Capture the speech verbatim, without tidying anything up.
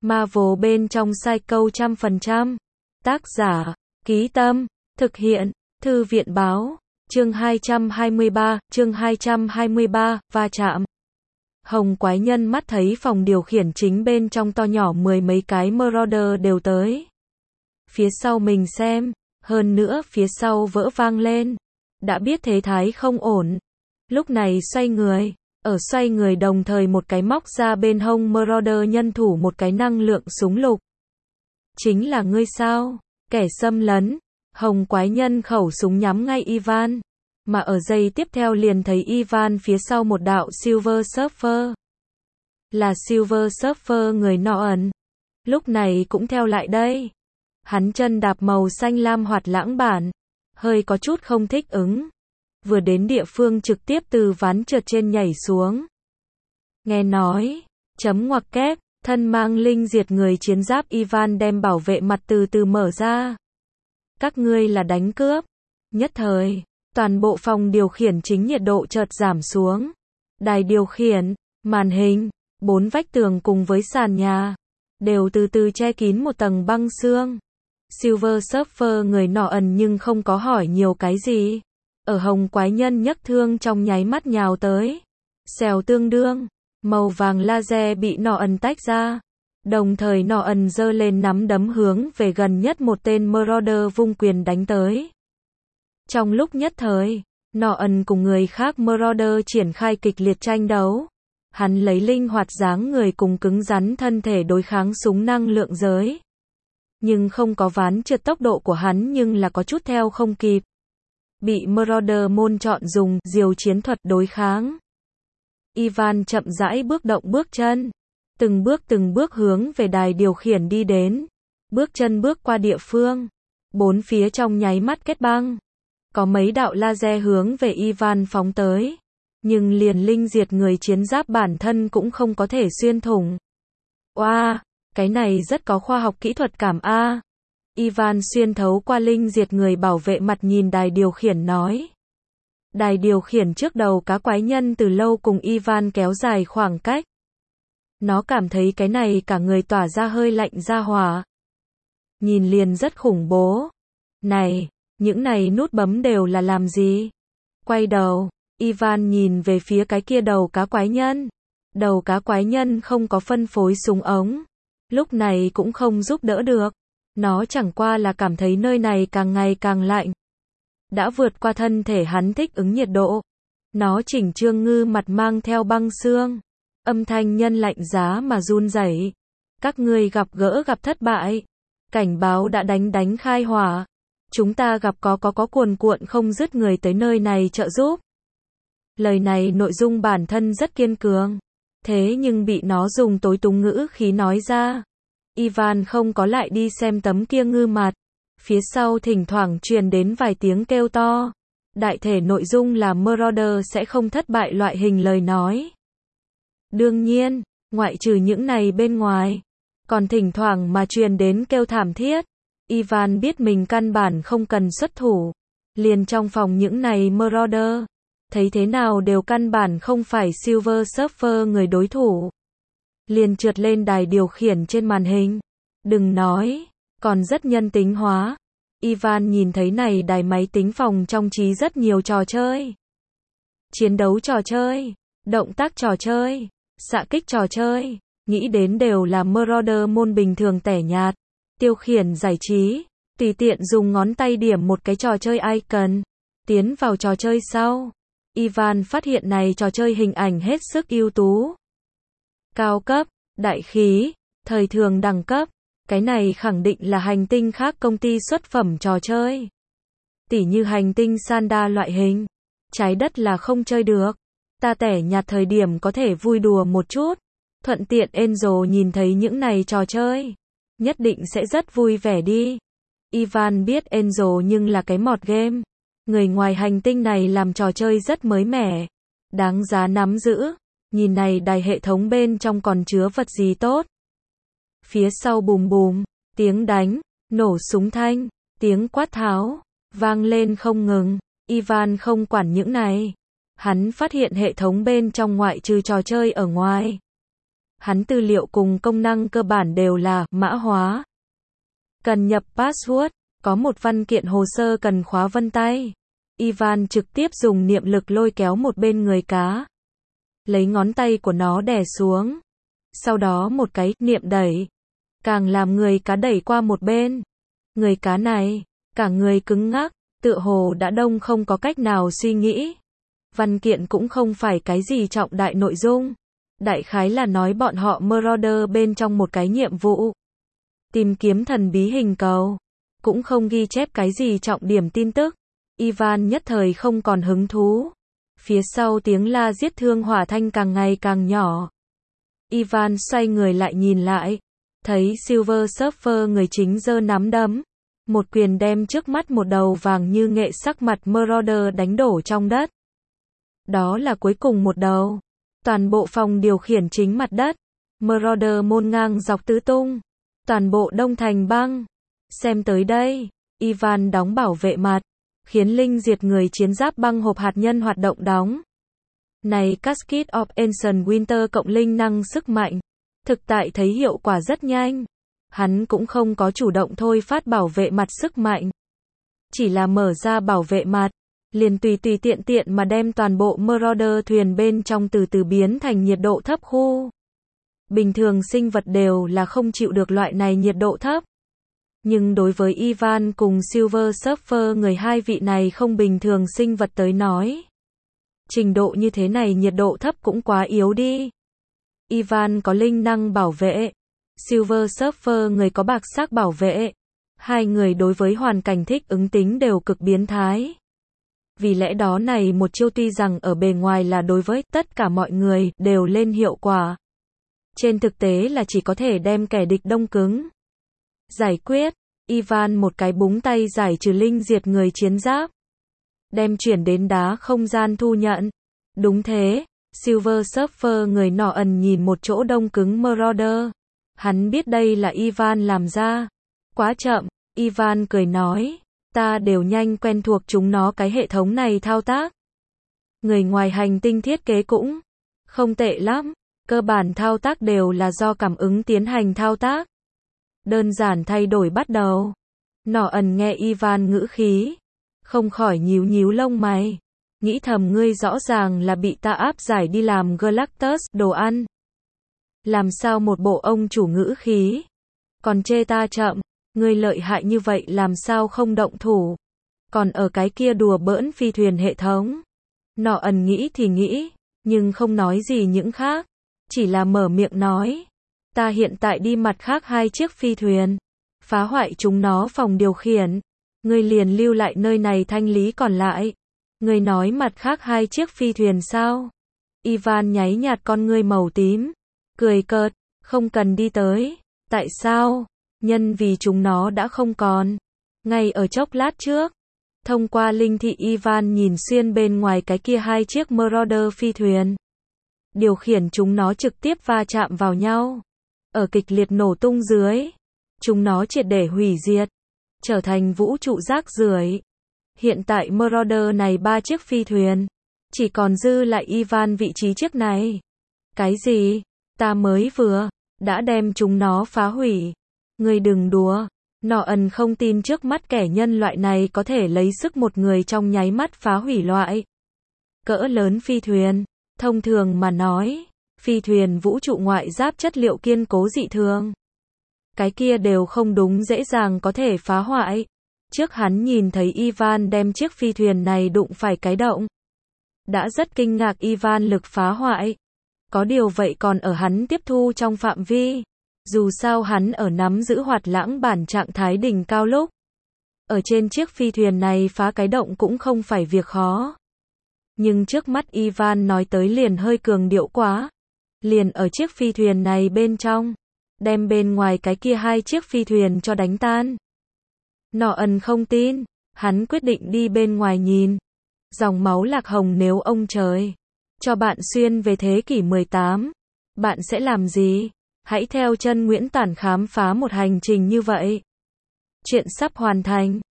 Marvel bên trong Psycho trăm phần trăm. Tác giả, Ký Tâm, thực hiện, Thư viện Báo, chương hai trăm hai mươi ba, chương hai trăm hai mươi ba, va chạm. Hồng quái nhân mắt thấy phòng điều khiển chính bên trong to nhỏ mười mấy cái Marauder đều tới. Phía sau mình xem, hơn nữa phía sau vỡ vang lên. Đã biết thế thái không ổn. Lúc này xoay người, ở xoay người đồng thời một cái móc ra bên hông Marauder nhân thủ một cái năng lượng súng lục. Chính là ngươi sao? Kẻ xâm lấn. Hồng quái nhân khẩu súng nhắm ngay Ivan. Mà ở giây tiếp theo liền thấy Ivan phía sau một đạo Silver Surfer. Là Silver Surfer người nọ ẩn. Lúc này cũng theo lại đây. Hắn chân đạp màu xanh lam hoạt lãng bản. Hơi có chút không thích ứng. Vừa đến địa phương trực tiếp từ ván trượt trên nhảy xuống. Nghe nói, chấm ngoặc kép, thân mang linh diệt người chiến giáp Ivan đem bảo vệ mặt từ từ mở ra. Các ngươi là đánh cướp. Nhất thời, toàn bộ phòng điều khiển chính nhiệt độ chợt giảm xuống. Đài điều khiển, màn hình, bốn vách tường cùng với sàn nhà, đều từ từ che kín một tầng băng xương. Silver Surfer người nọ ẩn nhưng không có hỏi nhiều cái gì. Ở hồng quái nhân nhấc thương trong nháy mắt nhào tới. Xèo tương đương, màu vàng laser bị nọ ẩn tách ra. Đồng thời nọ ẩn giơ lên nắm đấm hướng về gần nhất một tên Marauder vung quyền đánh tới. Trong lúc nhất thời, nọ ẩn cùng người khác Marauder triển khai kịch liệt tranh đấu. Hắn lấy linh hoạt dáng người cùng cứng rắn thân thể đối kháng súng năng lượng giới. Nhưng không có ván trượt tốc độ của hắn nhưng là có chút theo không kịp. Bị Marauder môn chọn dùng diều chiến thuật đối kháng. Ivan chậm rãi bước động bước chân. Từng bước từng bước hướng về đài điều khiển đi đến. Bước chân bước qua địa phương. Bốn phía trong nháy mắt kết băng. Có mấy đạo laser hướng về Ivan phóng tới. Nhưng liền linh diệt người chiến giáp bản thân cũng không có thể xuyên thủng. Oa, cái này rất có khoa học kỹ thuật cảm a. Ivan xuyên thấu qua linh diệt người bảo vệ mặt nhìn đài điều khiển nói. Đài điều khiển trước đầu cá quái nhân từ lâu cùng Ivan kéo dài khoảng cách. Nó cảm thấy cái này cả người tỏa ra hơi lạnh ra hỏa. Nhìn liền rất khủng bố. Này, những này nút bấm đều là làm gì? Quay đầu, Ivan nhìn về phía cái kia đầu cá quái nhân. Đầu cá quái nhân không có phân phối súng ống. Lúc này cũng không giúp đỡ được. Nó chẳng qua là cảm thấy nơi này càng ngày càng lạnh. Đã vượt qua thân thể hắn thích ứng nhiệt độ. Nó chỉnh trương ngư mặt mang theo băng xương. Âm thanh nhân lạnh giá mà run rẩy. Các ngươi gặp gỡ gặp thất bại. Cảnh báo đã đánh đánh khai hỏa. Chúng ta gặp có có có cuồn cuộn không dứt người tới nơi này trợ giúp. Lời này nội dung bản thân rất kiên cường. Thế nhưng bị nó dùng tối túng ngữ khí nói ra. Ivan không có lại đi xem tấm kia ngư mặt. Phía sau thỉnh thoảng truyền đến vài tiếng kêu to. Đại thể nội dung là Marauder sẽ không thất bại loại hình lời nói. Đương nhiên, ngoại trừ những này bên ngoài, còn thỉnh thoảng mà truyền đến kêu thảm thiết. Ivan biết mình căn bản không cần xuất thủ. Liền trong phòng những này Marauder, thấy thế nào đều căn bản không phải Silver Surfer người đối thủ. Liền trượt lên đài điều khiển trên màn hình. Đừng nói, còn rất nhân tính hóa. Ivan nhìn thấy này đài máy tính phòng trong trí rất nhiều trò chơi. Chiến đấu trò chơi, động tác trò chơi, xạ kích trò chơi, nghĩ đến đều là Marauder môn bình thường tẻ nhạt. Tiêu khiển giải trí, tùy tiện dùng ngón tay điểm một cái trò chơi icon. Tiến vào trò chơi sau, Ivan phát hiện này trò chơi hình ảnh hết sức ưu tú. Cao cấp, đại khí, thời thường đẳng cấp. Cái này khẳng định là hành tinh khác công ty xuất phẩm trò chơi. Tỉ như hành tinh Sanda loại hình. Trái đất là không chơi được. Ta tẻ nhạt thời điểm có thể vui đùa một chút. Thuận tiện Angel nhìn thấy những này trò chơi. Nhất định sẽ rất vui vẻ đi. Ivan biết Angel nhưng là cái mọt game. Người ngoài hành tinh này làm trò chơi rất mới mẻ. Đáng giá nắm giữ. Nhìn này đài hệ thống bên trong còn chứa vật gì tốt. Phía sau bùm bùm, tiếng đánh, nổ súng thanh, tiếng quát tháo, vang lên không ngừng. Ivan không quản những này. Hắn phát hiện hệ thống bên trong ngoại trừ trò chơi ở ngoài. hắn tư liệu cùng công năng cơ bản đều là mã hóa. Cần nhập password, có một văn kiện hồ sơ cần khóa vân tay. Ivan trực tiếp dùng niệm lực lôi kéo một bên người cá. Lấy ngón tay của nó đè xuống. Sau đó một cái niệm đẩy. Càng làm người cá đẩy qua một bên. Người cá này, cả người cứng ngắc, tựa hồ đã đông không có cách nào suy nghĩ. Văn kiện cũng không phải cái gì trọng đại nội dung. Đại khái là nói bọn họ Marauder bên trong một cái nhiệm vụ. Tìm kiếm thần bí hình cầu. Cũng không ghi chép cái gì trọng điểm tin tức. Ivan nhất thời không còn hứng thú. Phía sau tiếng la giết thương hỏa thanh càng ngày càng nhỏ. Ivan xoay người lại nhìn lại. Thấy Silver Surfer người chính giơ nắm đấm. Một quyền đem trước mắt một đầu vàng như nghệ sắc mặt Marauder đánh đổ trong đất. Đó là cuối cùng một đầu. Toàn bộ phòng điều khiển chính mặt đất. Marauder môn ngang dọc tứ tung. Toàn bộ đông thành băng. Xem tới đây. Ivan đóng bảo vệ mặt. Khiến linh diệt người chiến giáp băng hộp hạt nhân hoạt động đóng. Này Cascade of Ancient Winter cộng linh năng sức mạnh. Thực tại thấy hiệu quả rất nhanh. Hắn cũng không có chủ động thôi phát bảo vệ mặt sức mạnh. Chỉ là mở ra bảo vệ mặt. Liền tùy tùy tiện tiện mà đem toàn bộ Marauder thuyền bên trong từ từ biến thành nhiệt độ thấp khu. Bình thường sinh vật đều là không chịu được loại này nhiệt độ thấp. Nhưng đối với Ivan cùng Silver Surfer người hai vị này không bình thường sinh vật tới nói. Trình độ như thế này nhiệt độ thấp cũng quá yếu đi. Ivan có linh năng bảo vệ. Silver Surfer người có bạc sắc bảo vệ. Hai người đối với hoàn cảnh thích ứng tính đều cực biến thái. Vì lẽ đó này một chiêu tuy rằng ở bề ngoài là đối với tất cả mọi người đều lên hiệu quả. Trên thực tế là chỉ có thể đem kẻ địch đông cứng. Giải quyết. Ivan một cái búng tay giải trừ linh diệt người chiến giáp. Đem chuyển đến đá không gian thu nhận. Đúng thế. Silver Surfer người nọ ẩn nhìn một chỗ đông cứng Marauder. Hắn biết đây là Ivan làm ra. Quá chậm. Ivan cười nói. Ta đều nhanh quen thuộc chúng nó cái hệ thống này thao tác. Người ngoài hành tinh thiết kế cũng không tệ lắm. Cơ bản thao tác đều là do cảm ứng tiến hành thao tác. Đơn giản thay đổi bắt đầu. Nọ ẩn nghe Ivan ngữ khí. Không khỏi nhíu nhíu lông mày. Nghĩ thầm ngươi rõ ràng là bị ta áp giải đi làm Galactus đồ ăn. Làm sao một bộ ông chủ ngữ khí. Còn chê ta chậm. Ngươi lợi hại như vậy làm sao không động thủ. Còn ở cái kia đùa bỡn phi thuyền hệ thống. Nọ ẩn nghĩ thì nghĩ. Nhưng không nói gì những khác. Chỉ là mở miệng nói. Ta hiện tại đi mặt khác hai chiếc phi thuyền. Phá hoại chúng nó phòng điều khiển. Ngươi liền lưu lại nơi này thanh lý còn lại. Ngươi nói mặt khác hai chiếc phi thuyền sao? Ivan nháy nhạt con ngươi màu tím. Cười cợt. Không cần đi tới. Tại sao? Nhân vì chúng nó đã không còn. Ngay ở chốc lát trước. Thông qua linh thị Ivan nhìn xuyên bên ngoài cái kia hai chiếc Marauder phi thuyền. Điều khiển chúng nó trực tiếp va chạm vào nhau. Ở kịch liệt nổ tung dưới. Chúng nó triệt để hủy diệt. Trở thành vũ trụ rác rưởi. Hiện tại Marauder này ba chiếc phi thuyền. Chỉ còn dư lại Ivan vị trí chiếc này. Cái gì? Ta mới vừa. Đã đem chúng nó phá hủy. Ngươi đừng đùa. Nọ ẩn không tin trước mắt kẻ nhân loại này có thể lấy sức một người trong nháy mắt phá hủy loại. Cỡ lớn phi thuyền. Thông thường mà nói. Phi thuyền vũ trụ ngoại giáp chất liệu kiên cố dị thường. Cái kia đều không đúng dễ dàng có thể phá hoại. Trước hắn nhìn thấy Ivan đem chiếc phi thuyền này đụng phải cái động. Đã rất kinh ngạc Ivan lực phá hoại. Có điều vậy còn ở hắn tiếp thu trong phạm vi. Dù sao hắn ở nắm giữ hoạt lãng bản trạng thái đỉnh cao lúc. Ở trên chiếc phi thuyền này phá cái động cũng không phải việc khó. Nhưng trước mắt Ivan nói tới liền hơi cường điệu quá. Liền ở chiếc phi thuyền này bên trong. Đem bên ngoài cái kia hai chiếc phi thuyền cho đánh tan. Nọ ẩn không tin. Hắn quyết định đi bên ngoài nhìn. Dòng máu lạc hồng nếu ông trời. Cho bạn xuyên về thế kỷ mười tám. Bạn sẽ làm gì? Hãy theo chân Nguyễn Tản khám phá một hành trình như vậy. Chuyện sắp hoàn thành.